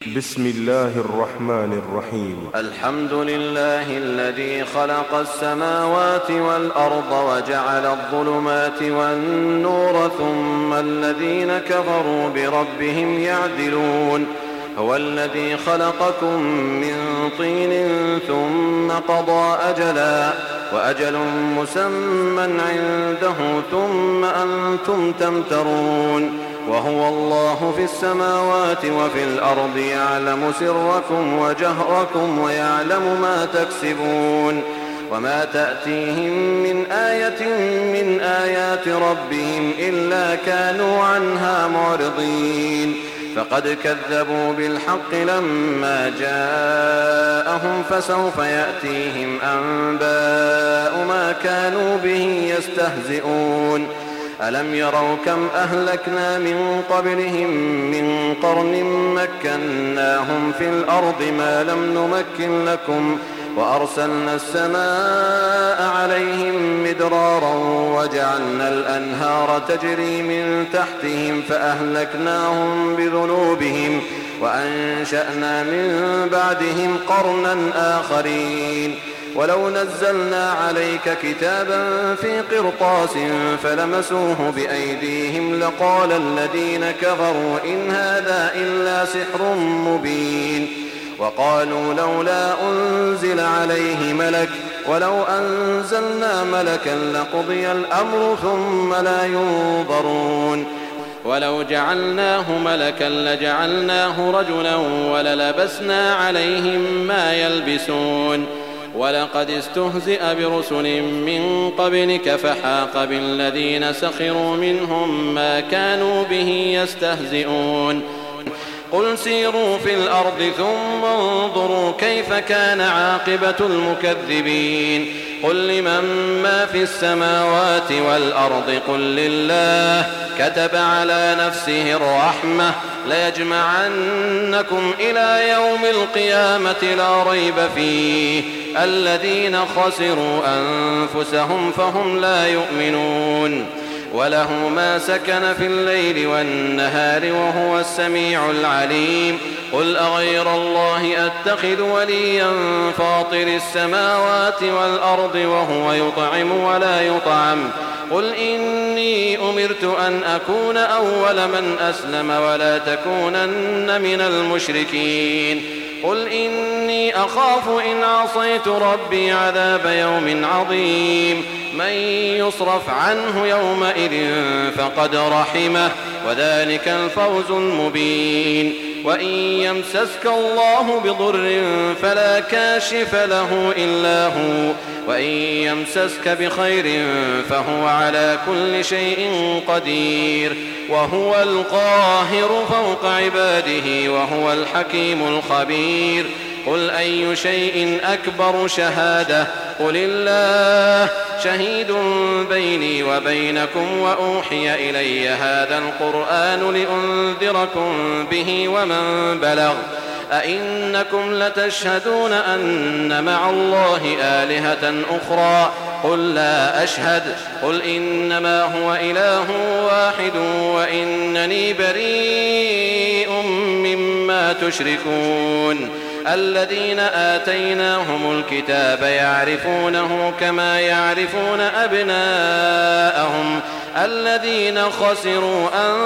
بسم الله الرحمن الرحيم. الحمد لله الذي خلق السماوات والأرض وجعل الظلمات والنور ثم الذين كفروا بربهم يعدلون. هو الذي خلقكم من طين ثم قضى أجلا وأجل مسمى عنده ثم أنتم تمترون. وهو الله في السماوات وفي الأرض يعلم سركم وجهركم ويعلم ما تكسبون. وما تأتيهم من آية من آيات ربهم إلا كانوا عنها معرضين. فقد كذبوا بالحق لما جاءهم فسوف يأتيهم أنباء ما كانوا به يستهزئون. ألم يروا كم أهلكنا من قبلهم من قرن مكناهم في الأرض ما لم نمكن لكم وأرسلنا السماء عليهم مدرارا وجعلنا الأنهار تجري من تحتهم فأهلكناهم بذنوبهم وأنشأنا من بعدهم قرنا آخرين. ولو نزلنا عليك كتابا في قرطاس فلمسوه بأيديهم لقال الذين كفروا إن هذا إلا سحر مبين. وقالوا لولا أنزل عليه ملك ولو أنزلنا ملكا لقضي الأمر ثم لا ينظرون. ولو جعلناه ملكا لجعلناه رجلا وللبسنا عليهم ما يلبسون. ولقد استهزئ برسل من قبلك فحاق بالذين سخروا منهم ما كانوا به يستهزئون. قل سيروا في الأرض ثم انظروا كيف كان عاقبة المكذبين. قل لمن ما في السماوات والأرض قل لله كتب على نفسه الرحمة ليجمعنكم إلى يوم القيامة لا ريب فيه الذين خسروا أنفسهم فهم لا يؤمنون. وله ما سكن في الليل والنهار وهو السميع العليم. قل أغير الله أتخذ وليا فاطر السماوات والأرض وهو يطعم ولا يطعم. قل إني أمرت أن أكون أول من أسلم ولا تكونن من المشركين. قل إني أخاف إن عصيت ربي عذاب يوم عظيم. من يصرف عنه يومئذ فقد رحمه وذلك الفوز المبين. وإن يمسسك الله بضر فلا كاشف له إلا هو وإن يمسسك بخير فهو على كل شيء قدير. وهو القاهر فوق عباده وهو الحكيم الخبير. قل أي شيء أكبر شهادة قل الله شهيد بيني وبينكم وأوحي إلي هذا القرآن لأنذركم به ومن بلغ. أئنكم لتشهدون أن مع الله آلهة أخرى قل لا أشهد. قل إنما هو إله واحد وإنني بريء مما تشركون. الذين آتيناهم الكتاب يعرفونه كما يعرفون أبناءهم الذين خسروا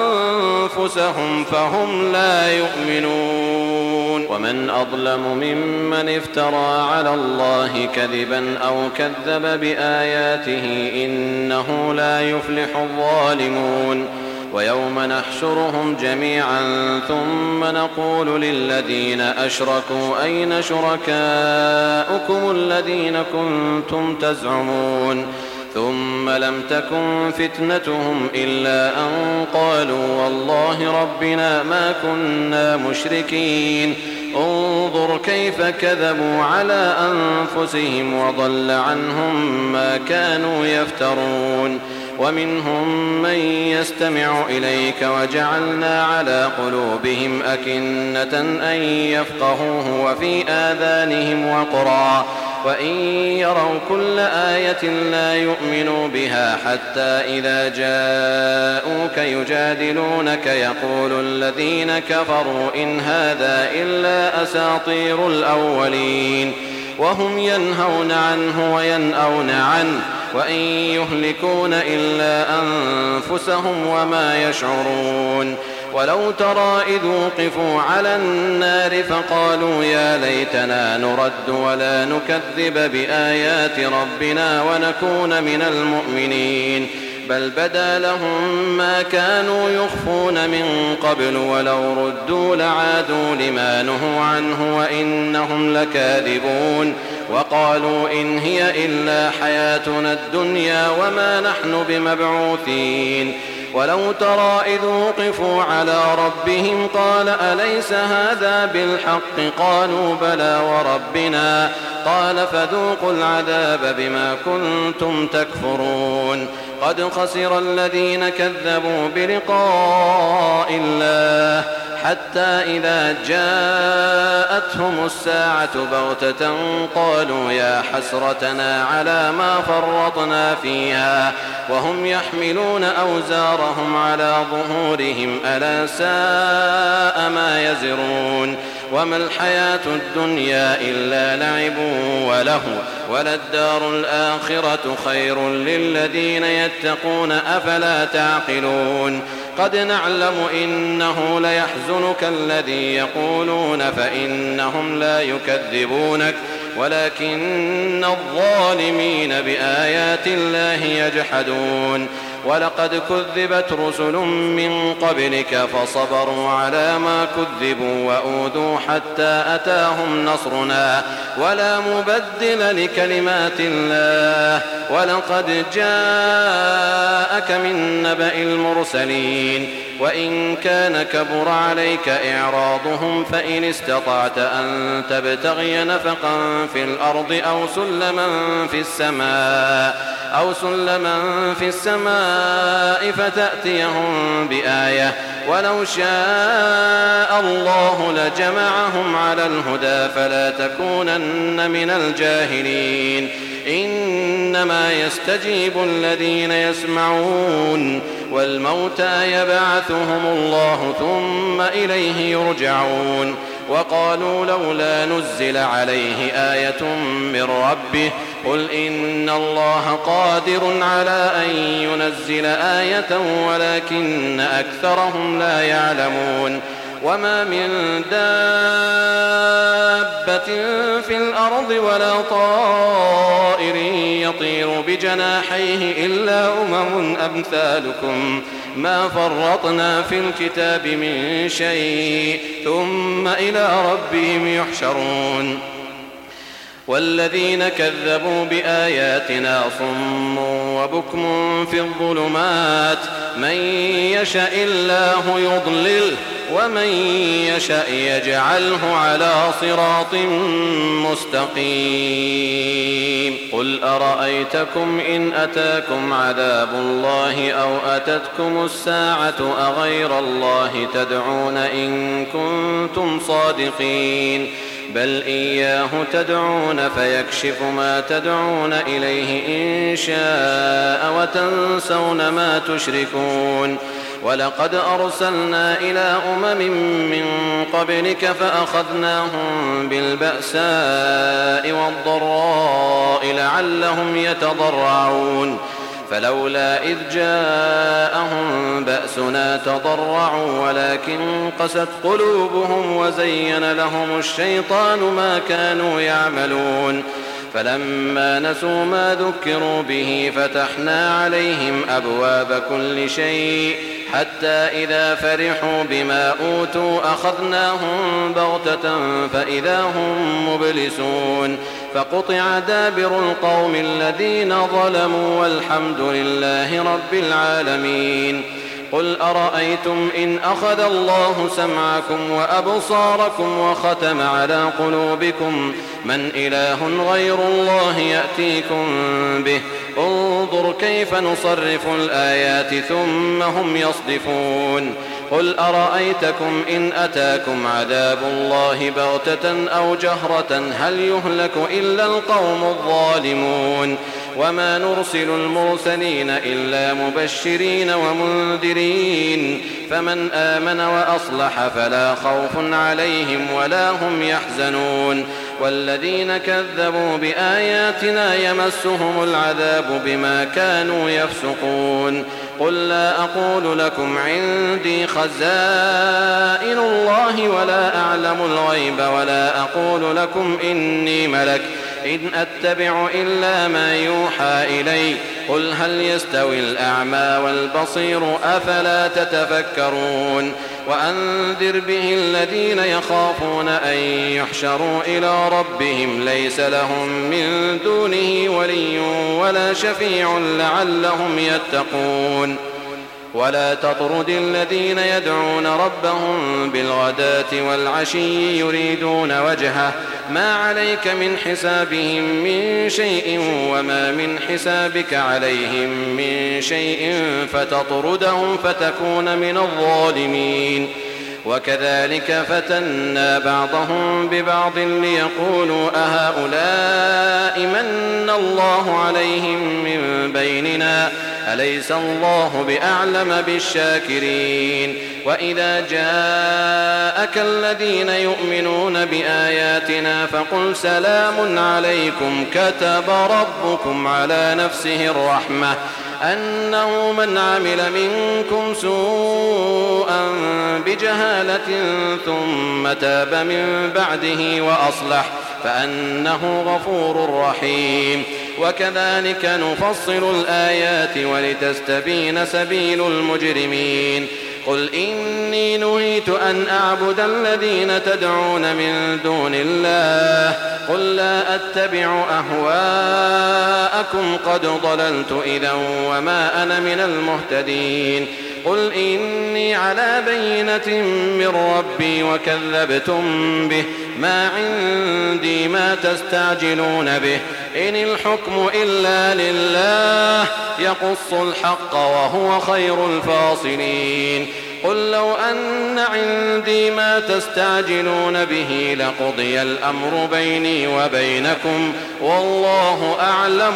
أنفسهم فهم لا يؤمنون. ومن أظلم ممن افترى على الله كذبا أو كذب بآياته إنه لا يفلح الظالمون. ويوم نحشرهم جميعا ثم نقول للذين أشركوا أين شركاؤكم الذين كنتم تزعمون. ثم لم تكن فتنتهم إلا أن قالوا والله ربنا ما كنا مشركين. انظر كيف كذبوا على أنفسهم وضل عنهم ما كانوا يفترون. ومنهم من يستمع إليك وجعلنا على قلوبهم أكنة أن يفقهوه وفي آذانهم وقرا وإن يروا كل آية لا يؤمنوا بها حتى إذا جاءوك يجادلونك يقول الذين كفروا إن هذا إلا أساطير الأولين وهم ينهون عنه وينأون عنه وإن يهلكون إلا أنفسهم وما يشعرون ولو ترى إذ وقفوا على النار فقالوا يا ليتنا نرد ولا نكذب بآيات ربنا ونكون من المؤمنين بل بدا لهم ما كانوا يخفون من قبل ولو ردوا لعادوا لما نهوا عنه وإنهم لكاذبون وقالوا إن هي إلا حياتنا الدنيا وما نحن بمبعوثين ولو ترى إذ وقفوا على ربهم قال أليس هذا بالحق قالوا بلى وربنا قال فذوقوا العذاب بما كنتم تكفرون قد خسر الذين كذبوا بلقاء الله حتى إذا جاءتهم الساعة بغتة قالوا يا حسرتنا على ما فرطنا فيها وهم يحملون أوزارهم على ظهورهم ألا ساء ما يزرون وما الحياة الدنيا إلا لعب ولهو وللدار الآخرة خير للذين يتقون أفلا تعقلون قد نعلم إنه ليحزنك الذي يقولون فإنهم لا يكذبونك ولكن الظالمين بآيات الله يجحدون ولقد كذبت رسل من قبلك فصبروا على ما كذبوا وأوذوا حتى أتاهم نصرنا ولا مبدل لكلمات الله ولقد جاءك من نبأ المرسلين وإن كان كبر عليك إعراضهم فإن استطعت أن تبتغي نفقا في الأرض أو سلما في السماء فتأتيهم بآية ولو شاء الله لجمعهم على الهدى فلا تكونن من الجاهلين إنما يستجيب الذين يسمعون والموتى يبعثهم الله ثم إليه يرجعون وقالوا لولا نزل عليه آية من ربه قل إن الله قادر على أن ينزل آية ولكن أكثرهم لا يعلمون وما من دابة في الأرض ولا طائر يطير بجناحيه إلا أمثالكم ما فرطنا في الكتاب من شيء ثم إلى ربهم يحشرون والذين كذبوا بآياتنا صم وبكم في الظلمات من يشاء الله يضلله ومن يشاء يجعله على صراط مستقيم قل أرأيتكم إن أتاكم عذاب الله أو أتتكم الساعة أغير الله تدعون إن كنتم صادقين بل إياه تدعون فيكشف ما تدعون إليه إن شاء وتنسون ما تشركون ولقد أرسلنا إلى من قبلك فأخذناهم بالبأساء والضراء لعلهم يتضرعون فلولا إذ جاءهم بأسنا تضرعوا ولكن قست قلوبهم وزين لهم الشيطان ما كانوا يعملون فلما نسوا ما ذكروا به فتحنا عليهم أبواب كل شيء حتى إذا فرحوا بما أوتوا أخذناهم بغتة فإذا هم مبلسون فقطع دابر القوم الذين ظلموا والحمد لله رب العالمين قل أرأيتم إن أخذ الله سمعكم وأبصاركم وختم على قلوبكم من إله غير الله يأتيكم به انظر كيف نصرف الآيات ثم هم يصدفون قل أرأيتكم إن أتاكم عذاب الله بغتة أو جهرة هل يهلك إلا القوم الظالمون وما نرسل المرسلين إلا مبشرين ومنذرين فمن آمن وأصلح فلا خوف عليهم ولا هم يحزنون والذين كذبوا بآياتنا يمسهم العذاب بما كانوا يفسقون قل لا أقول لكم عندي خزائن الله ولا أعلم الغيب ولا أقول لكم إني ملك إن أتبع إلا ما يوحى إلي قل هل يستوي الأعمى والبصير أفلا تتفكرون وأنذر به الذين يخافون أن يحشروا إلى ربهم ليس لهم من دونه ولي ولا شفيع لعلهم يتقون ولا تطرد الذين يدعون ربهم بالغداة والعشي يريدون وجهه ما عليك من حسابهم من شيء وما من حسابك عليهم من شيء فتطردهم فتكون من الظالمين وكذلك فتنا بعضهم ببعض ليقولوا أهؤلاء من الله عليهم من بيننا أليس الله بأعلم بالشاكرين وإذا جاءك الذين يؤمنون بآياتنا فقل سلام عليكم كتب ربكم على نفسه الرحمة أنه من عمل منكم سوءا بجهالة ثم تاب من بعده وأصلح فأنه غفور رحيم وكذلك نفصل الآيات ولتستبين سبيل المجرمين قل إني نهيت أن أعبد الذين تدعون من دون الله قل لا أتبع أهواءكم قد ضللت إذا وما أنا من المهتدين قل إني على بينة من ربي وكذبتم به ما عندي ما تستعجلون به إن الحكم إلا لله يقص الحق وهو خير الفاصلين قل لو أن عندي ما تستعجلون به لقضي الأمر بيني وبينكم والله أعلم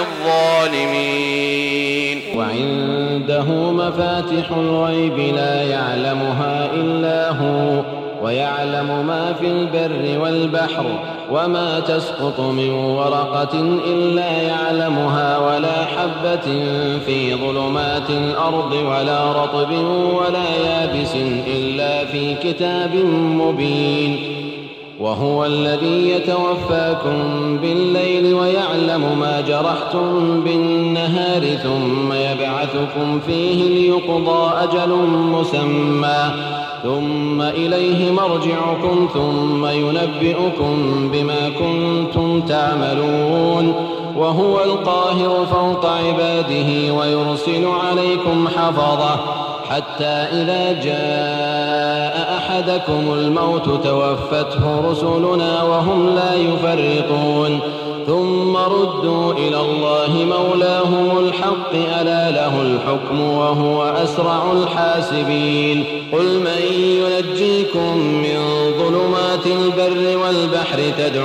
بالظالمين وعنده مفاتح الغيب لا يعلمها إلا هو ويعلم ما في البر والبحر وما تسقط من ورقة إلا يعلمها ولا حبة في ظلمات الأرض ولا رطب ولا يابس إلا في كتاب مبين وهو الذي يتوفاكم بالليل ويعلم ما جرحتم بالنهار ثم يبعثكم فيه ليقضى أجل مسمى ثم إليه مرجعكم ثم ينبئكم بما كنتم تعملون وهو القاهر فوق عباده ويرسل عليكم حفظة حتى إذا جاء أحدكم الموت توفته رسلنا وهم لا يفرطون ثم ردوا إلى الله مولاهم الحق ألا له الحكم وهو أسرع الحاسبين قل من ينجيكم من ظلمات البر والبحر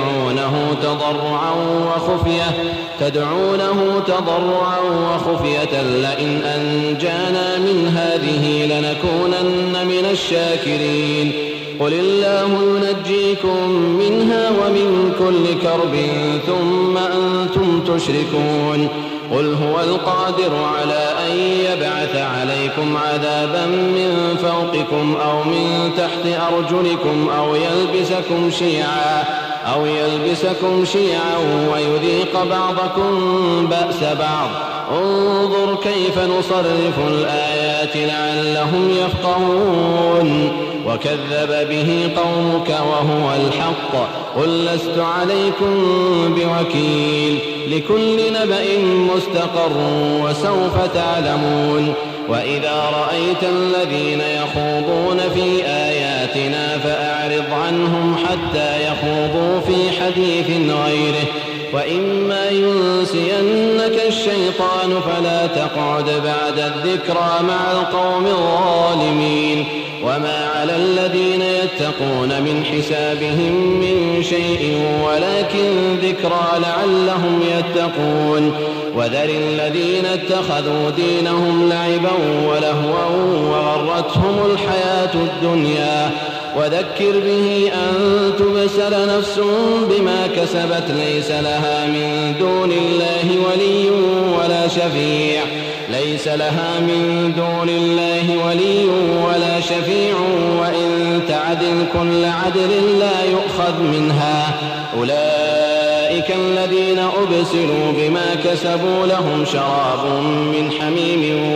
تدعونه تضرعا وخفية لئن أنجانا من هذه لنكونن من الشاكرين قل الله ينجيكم منها ومن كل كرب ثم أنتم تشركون قل هو القادر على أن يبعث عليكم عذابا من فوقكم أو من تحت أرجلكم أو يلبسكم شيعا ويذيق بعضكم بأس بعض انظر كيف نصرف الآيات لعلهم يفقهون وكذب به قومك وهو الحق قل لست عليكم بوكيل لكل نبأ مستقر وسوف تعلمون وإذا رأيت الذين يخوضون في آياتنا فأعرض عنهم حتى يخوضوا في حديث غيره وإما ينسينك الشيطان فلا تقعد بعد الذكرى مع القوم الظالمين. وما على الذين يتقون من حسابهم من شيء ولكن ذكرى لعلهم يتقون. وذر الذين اتخذوا دينهم لعبا ولهوا وغرتهم الحياة الدنيا وذكر به أن تبسل نفس بما كسبت ليس لها من دون الله ولي ولا شفيع وإن تعدل كل عدل لا يؤخذ منها. أولئك الذين أبسلوا بما كسبوا لهم شراب من حميم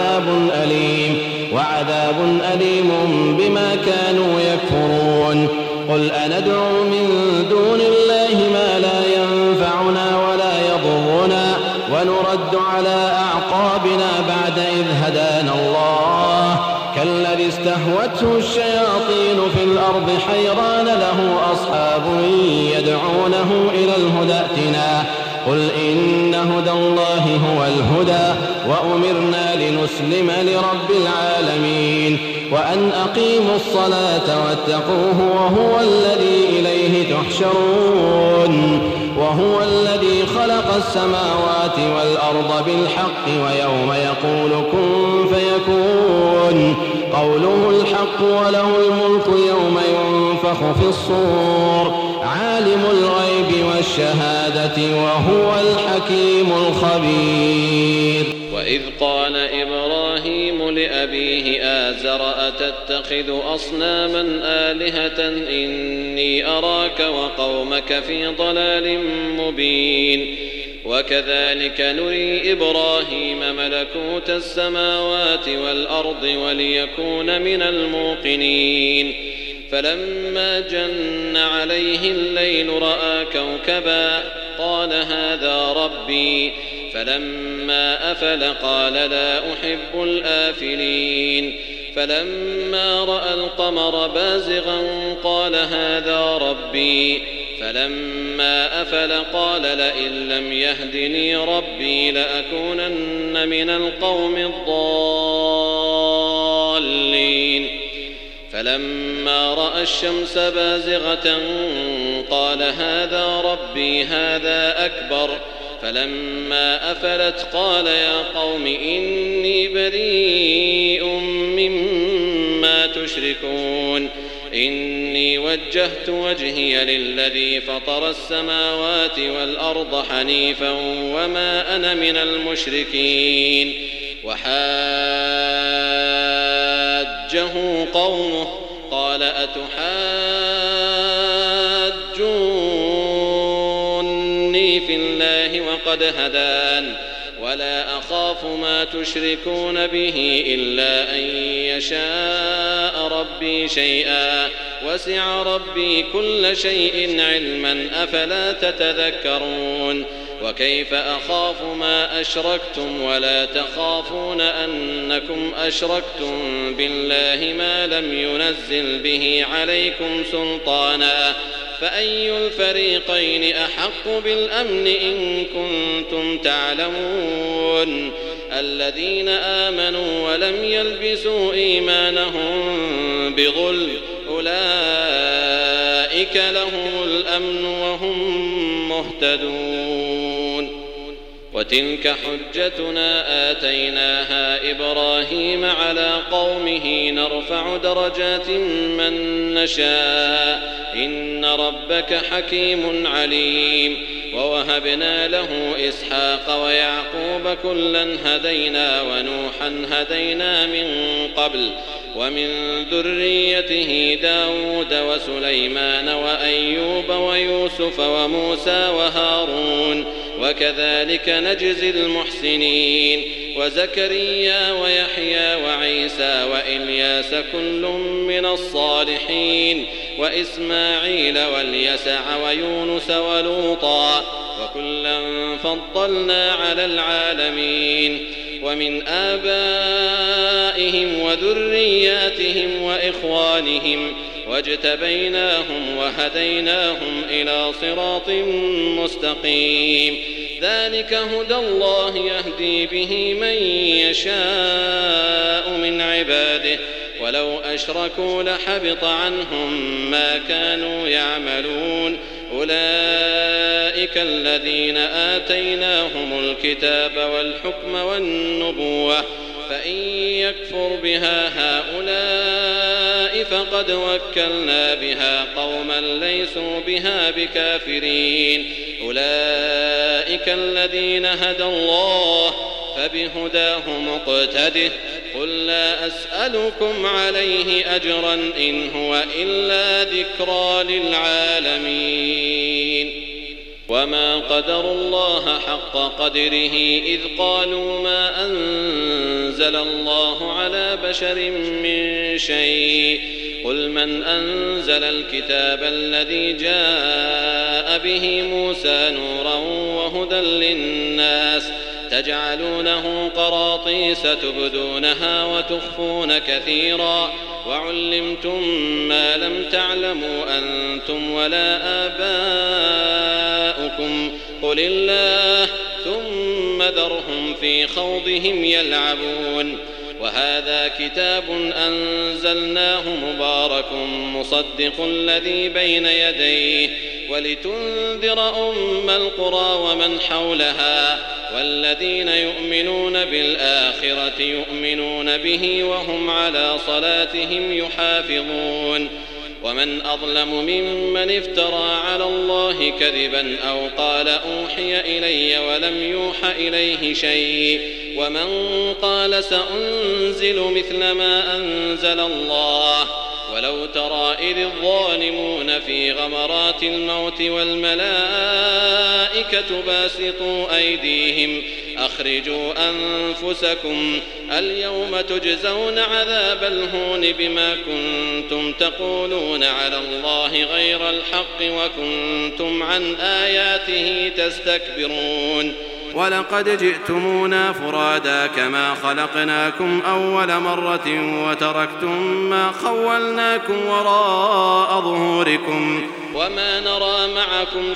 وعذاب أليم بما كانوا يكفرون. قل أندعو من دون الله ما لا ينفعنا ولا يضرنا ونرد على أعقابنا بعد إذ هدانا الله كالذي استهوته الشياطين في الأرض حيران له أصحاب يدعونه إلى الهدى ائتنا. قل إن هدى الله هو الهدى وأمرنا لنسلم لرب العالمين وأن أقيموا الصلاة واتقوه وهو الذي إليه تحشرون. وهو الذي خلق السماوات والأرض بالحق ويوم يقول كن فيكون قوله الحق وله الملك يوم ينفخ في الصور عالم الغيب والشهادة وهو الحكيم الخبير. وإذ قال إبراهيم لأبيه آزر أتتخذ أصناما آلهة إني أراك وقومك في ضلال مبين. وكذلك نري إبراهيم ملكوت السماوات والأرض وليكون من الموقنين. فلما جن عليه الليل رأى كوكبا قال هذا ربي فلما أفل قال لا أحب الآفلين. فلما رأى القمر بازغا قال هذا ربي فلما أفل قال لئن لم يهدني ربي لأكونن من القوم الضالين. فلما رأى الشمس بازغة قال هذا ربي هذا أكبر. فلما أفلت قال يا قوم إني بريء مما تشركون إني وجهت وجهي للذي فطر السماوات والأرض حنيفا وما أنا من المشركين. وحاجه قومه قال أتحاجوني في الله وقد هدان ولا أخاف ما تشركون به إلا أن يشاء ربي شيئا وسع ربي كل شيء علما أفلا تتذكرون. وكيف أخاف ما أشركتم ولا تخافون أنكم أشركتم بالله ما لم ينزل به عليكم سلطانا فأي الفريقين أحق بالأمن إن كنتم تعلمون. الذين آمنوا ولم يلبسوا إيمانهم بظلم أولئك لهم الأمن وهم مهتدون. وتلك حجتنا آتيناها إبراهيم على قومه نرفع درجات من نشاء إن ربك حكيم عليم. ووهبنا له إسحاق ويعقوب كلا هدينا ونوحا هدينا من قبل ومن ذريته داود وسليمان وأيوب ويوسف وموسى وهارون وكذلك نجزي المحسنين. وزكريا ويحيى وعيسى وإلياس كل من الصالحين وإسماعيل واليسع ويونس ولوطا وكلا فضلنا على العالمين. ومن آبائهم وذرياتهم وإخوانهم واجتبيناهم وهديناهم إلى صراط مستقيم ذلك هدى الله يهدي به من يشاء من عباده ولو أشركوا لحبط عنهم ما كانوا يعملون أولئك الذين آتيناهم الكتاب والحكم والنبوة فإن يكفر بها هؤلاء فقد وكلنا بها قوما ليسوا بها بكافرين أولئك الذين هدى الله فبهداه مقتده قل لا أسألكم عليه أجرا إن هو إلا ذكرى للعالمين وما قدروا الله حق قدره إذ قالوا ما أنزل الله على بشر من شيء قل من أنزل الكتاب الذي جاء به موسى نورا وهدى للناس تجعلونه قراطيس تبدونها وتخفون كثيرا وعلمتم ما لم تعلموا أنتم ولا آباؤكم قل الله ثم ذرهم في خوضهم يلعبون وهذا كتاب أنزلناه مبارك مصدق الذي بين يديه ولتنذر أم القرى ومن حولها والذين يؤمنون بالآخرة يؤمنون به وهم على صلاتهم يحافظون ومن أظلم ممن افترى على الله كذبا أو قال أوحي إلي ولم يوح إليه شيء ومن قال سأنزل مثل ما أنزل الله ولو ترى إذ الظالمون في غمرات الموت والملائكة باسطوا أيديهم أخرجوا أنفسكم اليوم تجزون عذاب الهون بما كنتم تقولون على الله غير الحق وكنتم عن آياته تستكبرون ولقد جئتمونا فرادا كما خلقناكم أول مرة وتركتم ما خولناكم وراء ظهوركم وما نرى معكم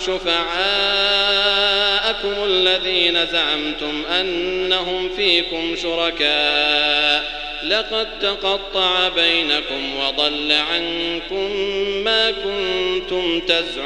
شفعاءكم الذين زعمتم أنهم فيكم شركاء لقد تقطع بينكم وضل عنكم ما كنتم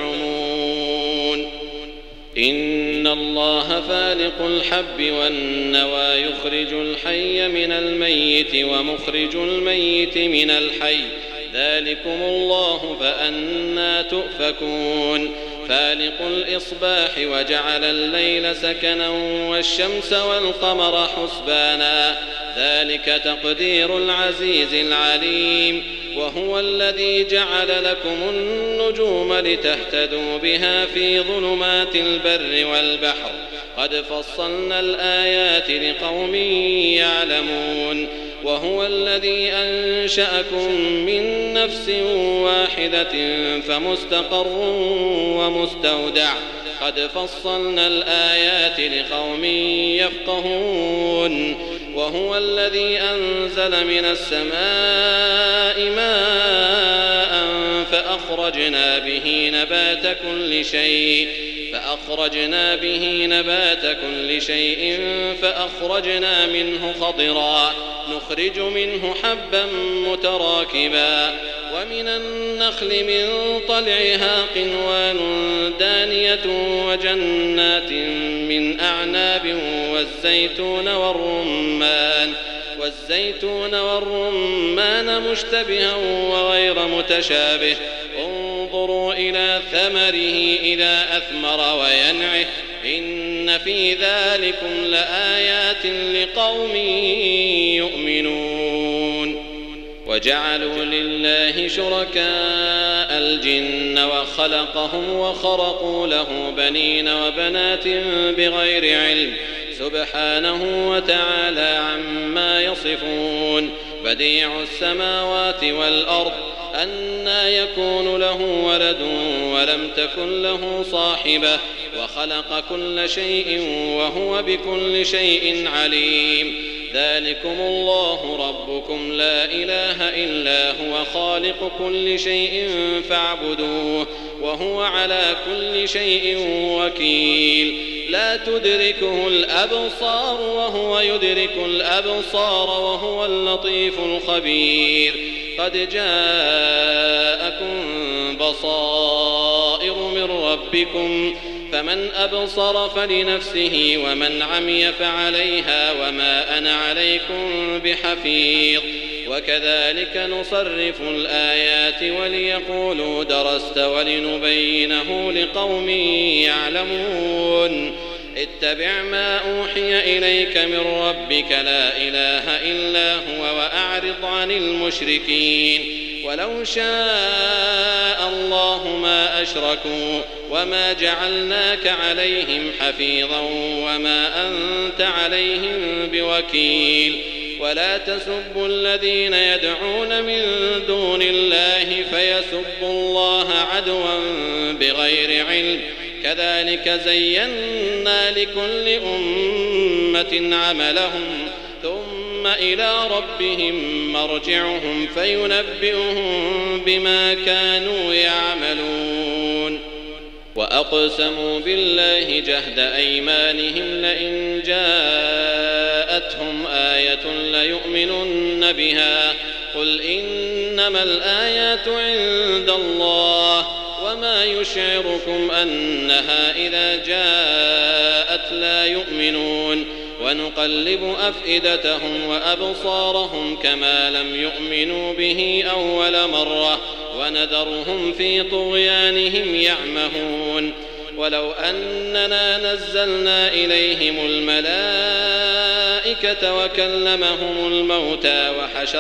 تزعمون إن الله فالق الحب والنوى يخرج الحي من الميت ومخرج الميت من الحي ذلكم الله فأنى تؤفكون فالق الإصباح وجعل الليل سكنا والشمس والقمر حسبانا ذلك تقدير العزيز العليم وهو الذي جعل لكم النجوم لتهتدوا بها في ظلمات البر والبحر قد فصلنا الآيات لقوم يعلمون وهو الذي أنشأكم من نفس واحدة فمستقر ومستودع قد فصلنا الآيات لقوم يفقهون وهو الذي أنزل من السماء ماء فأخرجنا به نبات كل شيء فأخرجنا منه خضرا نخرج منه حبا متراكبا ومن النخل من طلعها قنوان دانية وجنات من أعناب والزيتون والرمان مشتبها وغير متشابه انظروا إلى ثمره إذا أثمر وينعه إن في ذلكم لآيات لقوم يؤمنون وجعلوا لله شركاء الجن وخلقهم وخرقوا له بنين وبنات بغير علم سبحانه وتعالى عما يصفون بديع السماوات والأرض أنى يكون له ولد ولم تكن له صاحبة وخلق كل شيء وهو بكل شيء عليم ذلكم الله ربكم لا إله إلا هو خالق كل شيء فاعبدوه وهو على كل شيء وكيل لا تدركه الأبصار وهو يدرك الأبصار وهو اللطيف الخبير قد جاءكم بصائر من ربكم فمن أبصر فلنفسه ومن عمي فعليها وما أنا عليكم بحفيظ وكذلك نصرف الآيات وليقولوا درست ولنبينه لقوم يعلمون اتبع ما أوحي إليك من ربك لا إله إلا هو وأعرض عن المشركين ولو شاء الله ما أشركوا وما جعلناك عليهم حفيظا وما أنت عليهم بوكيل ولا تسبوا الذين يدعون من دون الله فيسبوا الله عدوا بغير علم كذلك زينا لكل أمة عملهم ثم إلى ربهم مرجعهم فينبئهم بما كانوا يعملون وأقسموا بالله جهد أيمانهم لئن جاءتهم آية ليؤمنن بها قل إنما الآيات عند الله وما يشعركم أنها إذا جاءت لا يؤمنون ونقلب أفئدتهم وأبصارهم كما لم يؤمنوا به أول مرة ونذرهم في طغيانهم يعمهون ولو أننا نزلنا إليهم الملائكة وكلمهم الموتى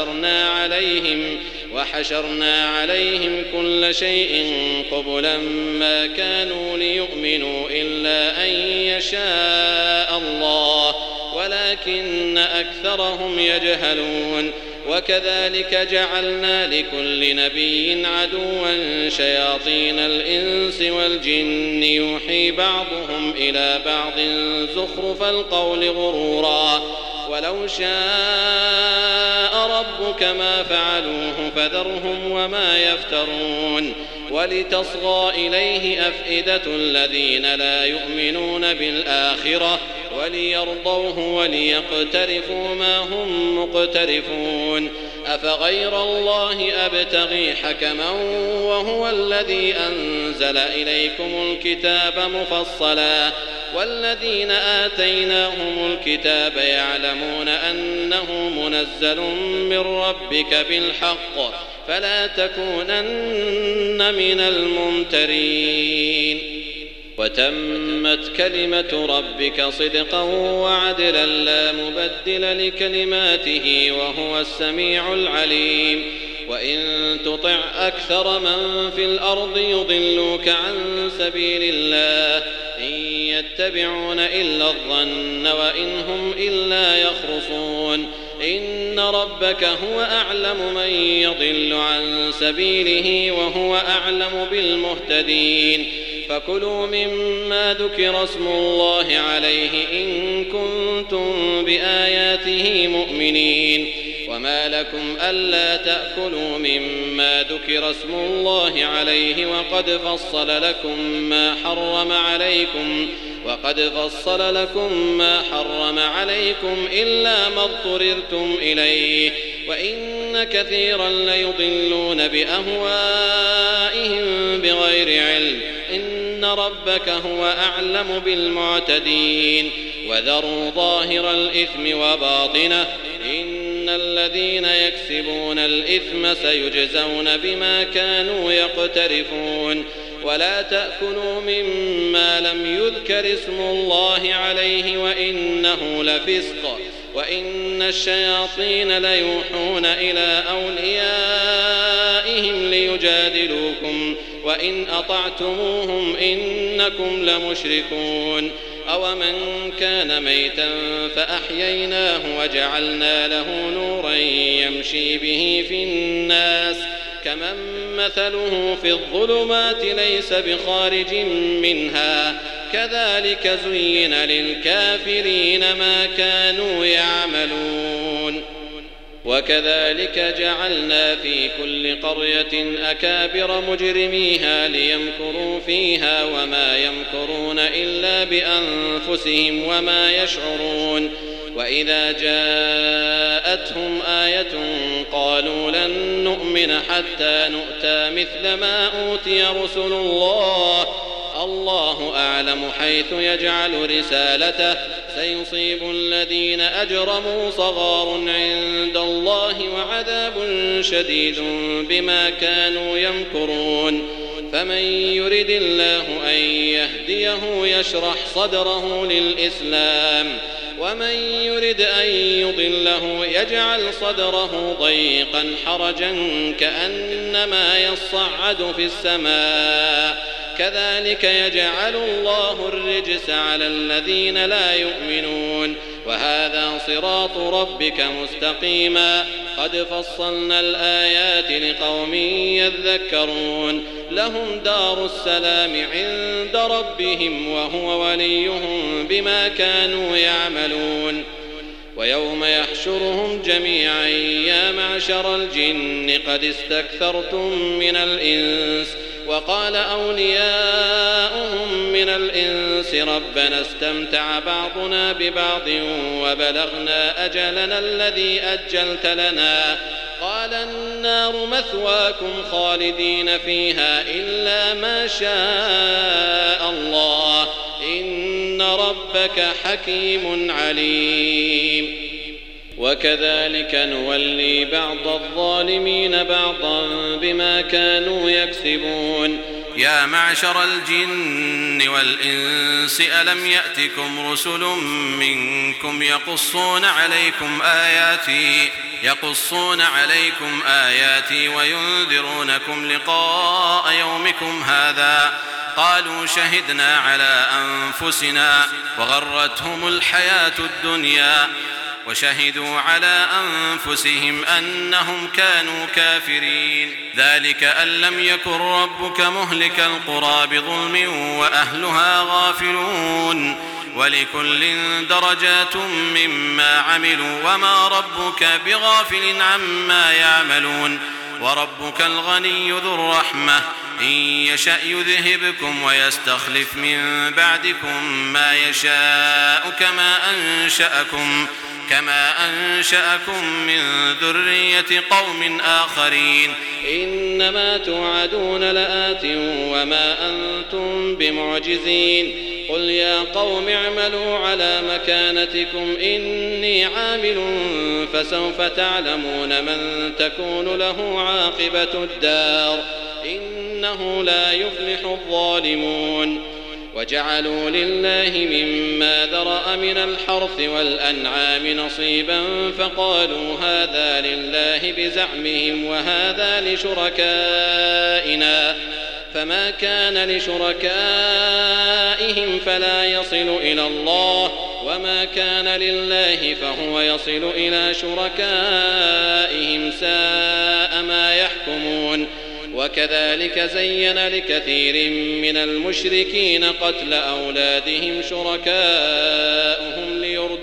وحشرنا عليهم كل شيء قبلا ما كانوا ليؤمنوا إلا أن يشاء الله ولكن أكثرهم يجهلون وكذلك جعلنا لكل نبي عدوا شياطين الإنس والجن يوحي بعضهم إلى بعض زخرف القول غرورا ولو شاء ربك ما فعلوه فذرهم وما يفترون ولتصغى إليه أفئدة الذين لا يؤمنون بالآخرة وليرضوه وليقترفوا ما هم مقترفون أفغير الله أبتغي حكما وهو الذي أنزل إليكم الكتاب مفصلا والذين آتيناهم الكتاب يعلمون أنه منزل من ربك بالحق فلا تكونن من الممترين وتمت كلمة ربك صدقا وعدلا لا مبدل لكلماته وهو السميع العليم وإن تطع أكثر من في الأرض يضلوك عن سبيل الله إن يتبعون إلا الظن وإن هم إلا يخرصون إن ربك هو أعلم من يضل عن سبيله وهو أعلم بالمهتدين فكلوا مما ذكر اسم الله عليه إن كنتم بآياته مؤمنين وما لكم ألا تأكلوا مما ذكر اسم الله عليه وقد فصل لكم ما حرم عليكم إلا ما اضطررتم إليه وإن كثيرا ليضلون بأهوائهم بغير علم إن ربك هو أعلم بالمعتدين وذروا ظاهر الإثم وباطنه إن الذين يكسبون الإثم سيجزون بما كانوا يقترفون ولا تأكلوا مما لم يذكر اسم الله عليه وإنه لفسق وإن الشياطين ليوحون إلى أوليائهم ليجادلوكم وإن أطعتموهم إنكم لمشركون أومن كان ميتا فأحييناه وجعلنا له نورا يمشي به في الناس كمن مثله في الظلمات ليس بخارج منها كذلك زين للكافرين ما كانوا يعملون وكذلك جعلنا في كل قرية أكابر مجرميها ليمكروا فيها وما يمكرون إلا بأنفسهم وما يشعرون وإذا جاءتهم آية قالوا لن نؤمن حتى نؤتى مثل ما أوتي رسل الله أعلم حيث يجعل رسالته سيصيب الذين أجرموا صغار عند الله وعذاب شديد بما كانوا يمكرون فمن يرد الله أن يهديه يشرح صدره للإسلام ومن يرد أن يضله يجعل صدره ضيقا حرجا كأنما يصعد في السماء كذلك يجعل الله الرجس على الذين لا يؤمنون وهذا صراط ربك مستقيما قد فصلنا الآيات لقوم يذكرون لهم دار السلام عند ربهم وهو وليهم بما كانوا يعملون ويوم يحشرهم جميعا يا معشر الجن قد استكثرتم من الإنس وقال أولياؤهم من الإنس ربنا استمتع بعضنا ببعض وبلغنا أجلنا الذي أجلت لنا قال النار مثواكم خالدين فيها إلا ما شاء الله إن ربك حكيم عليم وكذلك نولي بعض الظالمين بعضا بما كانوا يكسبون يا معشر الجن والإنس ألم يأتكم رسل منكم يقصون عليكم آياتي وينذرونكم لقاء يومكم هذا قالوا شهدنا على أنفسنا وغرتهم الحياة الدنيا وشهدوا على أنفسهم أنهم كانوا كافرين ذلك أن لم يكن ربك مهلك القرى بظلم وأهلها غافلون ولكل درجات مما عملوا وما ربك بغافل عما يعملون وربك الغني ذو الرحمة إن يشأ يذهبكم ويستخلف من بعدكم ما يشاء كما أنشأكم من ذرية قوم آخرين إنما توعدون لآت وما أنتم بمعجزين قل يا قوم اعملوا على مكانتكم إني عامل فسوف تعلمون من تكون له عاقبة الدار إنه لا يفلح الظالمون وجعلوا لله مما ذرأ من الحرث والأنعام نصيبا فقالوا هذا لله بزعمهم وهذا لشركائنا فما كان لشركائهم فلا يصل إلى الله وما كان لله فهو يصل إلى شركائهم ساء ما يحكمون وكذلك زين لكثير من المشركين قتل أولادهم شركاؤهم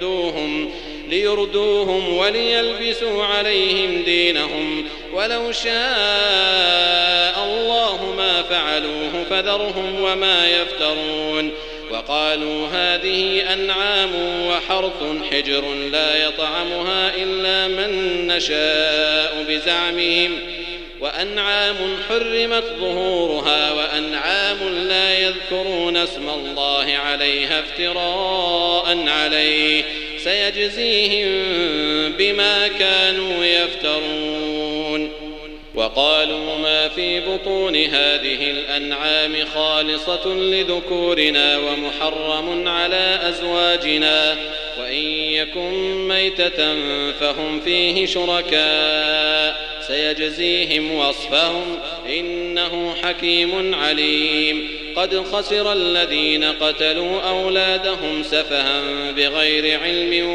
ليردوهم وليلبسوا عليهم دينهم ولو شاء الله ما فعلوه فذرهم وما يفترون وقالوا هذه أنعام وحرث حجر لا يطعمها إلا من نشاء بزعمهم وأنعام حرمت ظهورها وأنعام لا يذكرون اسم الله عليها افتراء عليه سيجزيهم بما كانوا يفترون وقالوا ما في بطون هذه الأنعام خالصة لذكورنا ومحرم على أزواجنا وإن يكن ميتة فهم فيه شركاء سيجزيهم وصفهم إنه حكيم عليم قد خسر الذين قتلوا أولادهم سفها بغير علم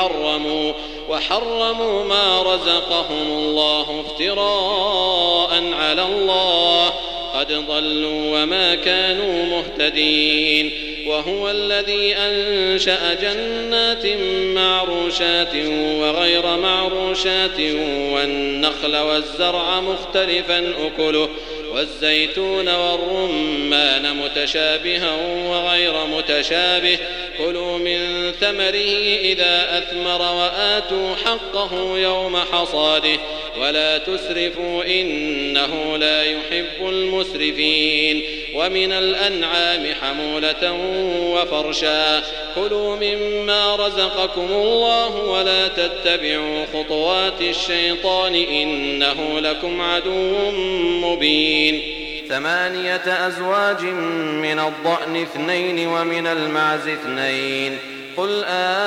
وحرموا ما رزقهم الله افتراء على الله قد ضلوا وما كانوا مهتدين وهو الذي أنشأ جنات معروشات وغير معروشات والنخل والزرع مختلفا أكله والزيتون والرمان متشابها وغير متشابه كلوا من ثمره إذا أثمر وآتوا حقه يوم حصاده ولا تسرفوا إنه لا يحب المسرفين ومن الأنعام حمولة وفرشا كلوا مما رزقكم الله ولا تتبعوا خطوات الشيطان إنه لكم عدو مبين 8 أزواج من الضأن 2 ومن المعز 2 قل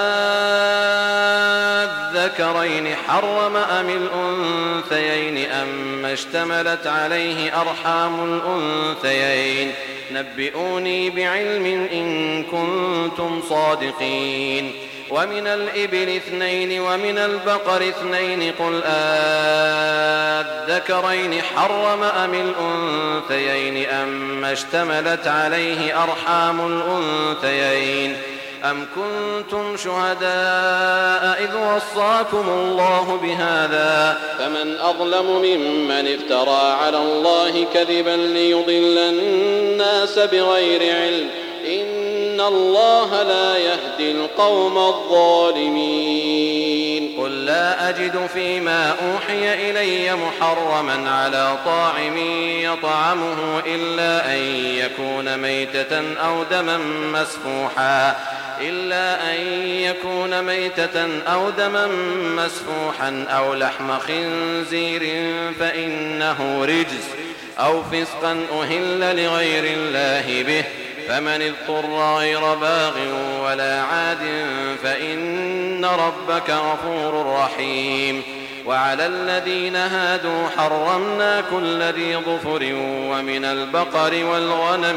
أذكرين حرم أم الأنثيين أم اشتملت عليه أرحام الأنثيين نبئوني بعلم إن كنتم صادقين ومن الإبل 2 ومن البقر 2 قل أذكرين حرم أم الأنثيين أم اشتملت عليه أرحام الأنثيين أم كنتم شهداء إذ وصاكم الله بهذا فمن أظلم ممن افترى على الله كذبا ليضل الناس بغير علم إن الله لا يهدي القوم الظالمين قل لا أجد فيما أوحي إلي محرما على طاعم يطعمه إلا أن يكون ميتة أو دما مسفوحا أو لحم خنزير فإنه رجس أو فسقا أهل لغير الله به فمن اضطر غير باغ ولا عاد فإن ربك غفور رحيم وعلى الذين هادوا حرمنا كل ذي ظفر ومن البقر والغنم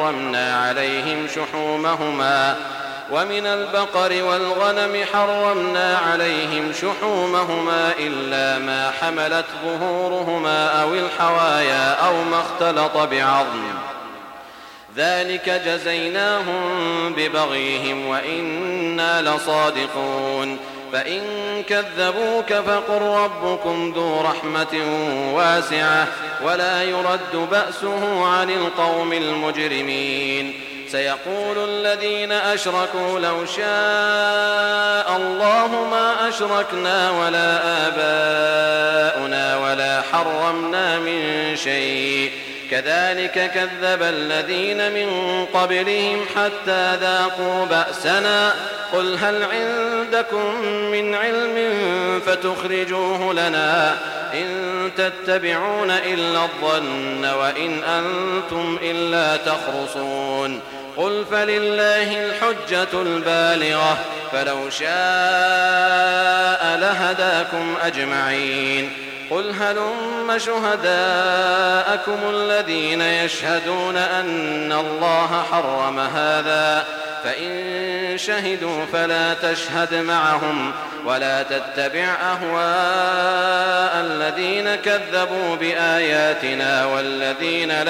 حرمنا عليهم شحومهما إلا ما حملت ظهورهما أو الحوايا أو ما اختلط بعظم ذلك جزيناهم ببغيهم وإنا لصادقون فإن كذبوك فقل ربكم ذو رحمة واسعة ولا يرد بأسه عن القوم المجرمين سيقول الذين أشركوا لو شاء الله ما أشركنا ولا آباؤنا ولا حرمنا من شيء كذلك كذب الذين من قبلهم حتى ذاقوا بأسنا قل هل عندكم من علم فتخرجوه لنا إن تتبعون إلا الظن وإن أنتم إلا تخرصون قل فلله الحجة البالغة فلو شاء لهداكم أجمعين قل هلم شهداءكم الذين يشهدون أن الله حرم هذا فإن شهدوا فلا تشهد معهم ولا تتبع أهواء الذين كذبوا بآياتنا والذين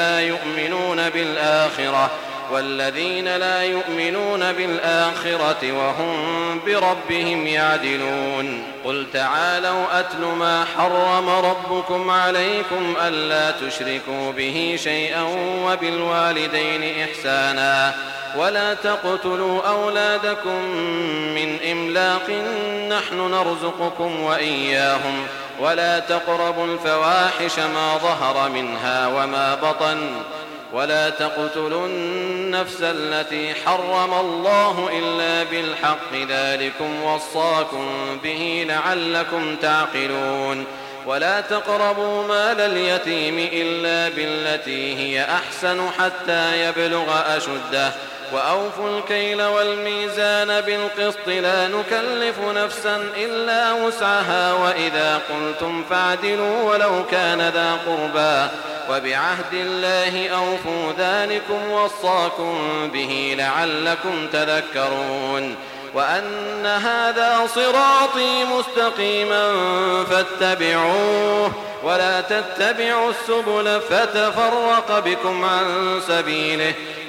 لا يؤمنون بالآخرة وهم بربهم يعدلون قل تعالوا أتل ما حرم ربكم عليكم ألا تشركوا به شيئا وبالوالدين إحسانا ولا تقتلوا أولادكم من إملاق نحن نرزقكم وإياهم ولا تقربوا الفواحش ما ظهر منها وما بطن ولا تقتلوا النفس التي حرم الله إلا بالحق ذلكم وصاكم به لعلكم تعقلون ولا تقربوا مال اليتيم إلا بالتي هي أحسن حتى يبلغ أشده وأوفوا الكيل والميزان بالقسط لا نكلف نفسا إلا وسعها وإذا قلتم فاعدلوا ولو كان ذا قربى وبعهد الله أوفوا ذلكم وصاكم به لعلكم تذكرون وأن هذا صراطي مستقيما فاتبعوه ولا تتبعوا السبل فتفرق بكم عن سبيله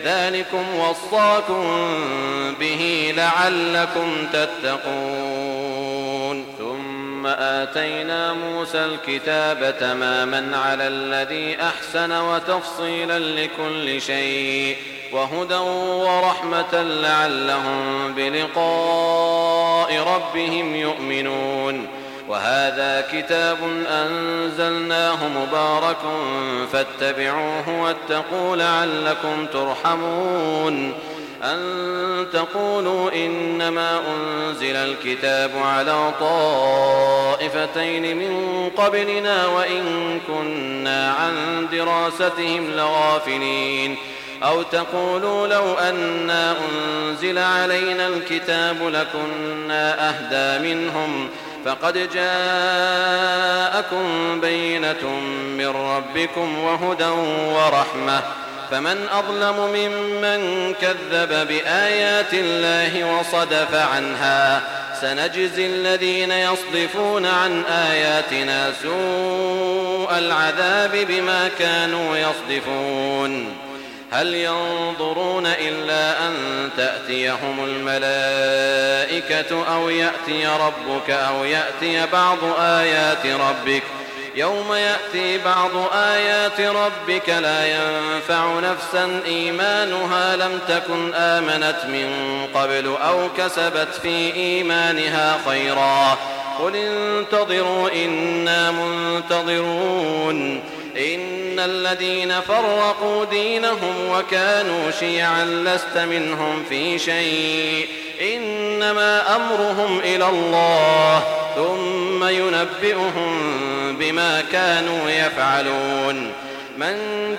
ذلكم وصاكم به لعلكم تتقون. ثم آتينا موسى الكتاب تماما على الذي أحسن وتفصيلا لكل شيء وهدى ورحمة لعلهم بلقاء ربهم يؤمنون. وهذا كتاب أنزلناه مبارك فاتبعوه واتقوا لعلكم ترحمون. أن تقولوا إنما أنزل الكتاب على طائفتين من قبلنا وإن كنا عن دراستهم لغافلين. أو تقولوا لو أنا أنزل علينا الكتاب لكنا أهدى منهم فقد جاءكم بينة من ربكم وهدى ورحمة فمن أظلم ممن كذب بآيات الله وصدف عنها. سنجزي الذين يصدفون عن آياتنا سوء العذاب بما كانوا يصدفون. هل ينظرون إلا أن تأتيهم الملائكة أو يأتي ربك أو يأتي بعض آيات ربك. يوم يأتي بعض آيات ربك لا ينفع نفسا إيمانها لم تكن آمنت من قبل أو كسبت في إيمانها خيرا. قل انتظروا إنا منتظرون. إن الذين فرقوا دينهم وكانوا شيعا لست منهم في شيء إنما أمرهم إلى الله ثم ينبئهم بما كانوا يفعلون. من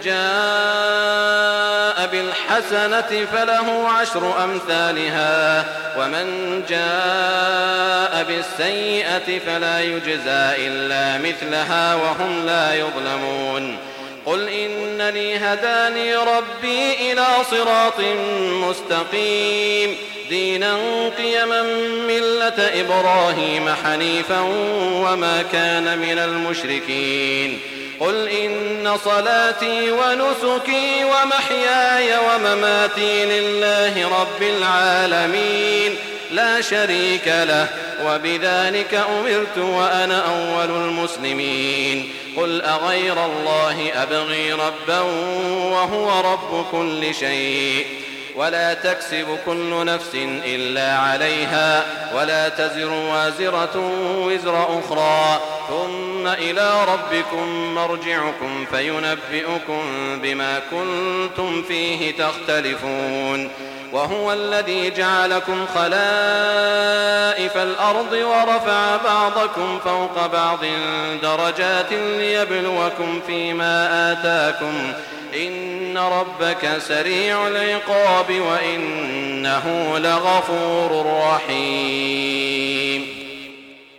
جاء بالحسنة فله 10 أمثالها ومن جاء بالسيئة فلا يجزى إلا مثلها وهم لا يظلمون. قل إنني هداني ربي إلى صراط مستقيم دينا قيما ملة إبراهيم حنيفا وما كان من المشركين. قل إن صلاتي ونسكي ومحياي ومماتي لله رب العالمين لا شريك له وبذلك أمرت وأنا أول المسلمين. قل أغير الله أبغي ربا وهو رب كل شيء ولا تكسب كل نفس إلا عليها ولا تزر وازرة وزر أخرى ثم إلى ربكم مرجعكم فينبئكم بما كنتم فيه تختلفون. وهو الذي جعلكم خلائف الأرض ورفع بعضكم فوق بعض درجات ليبلوكم فيما آتاكم إن ربك سريع العقاب وإنه لغفور رحيم.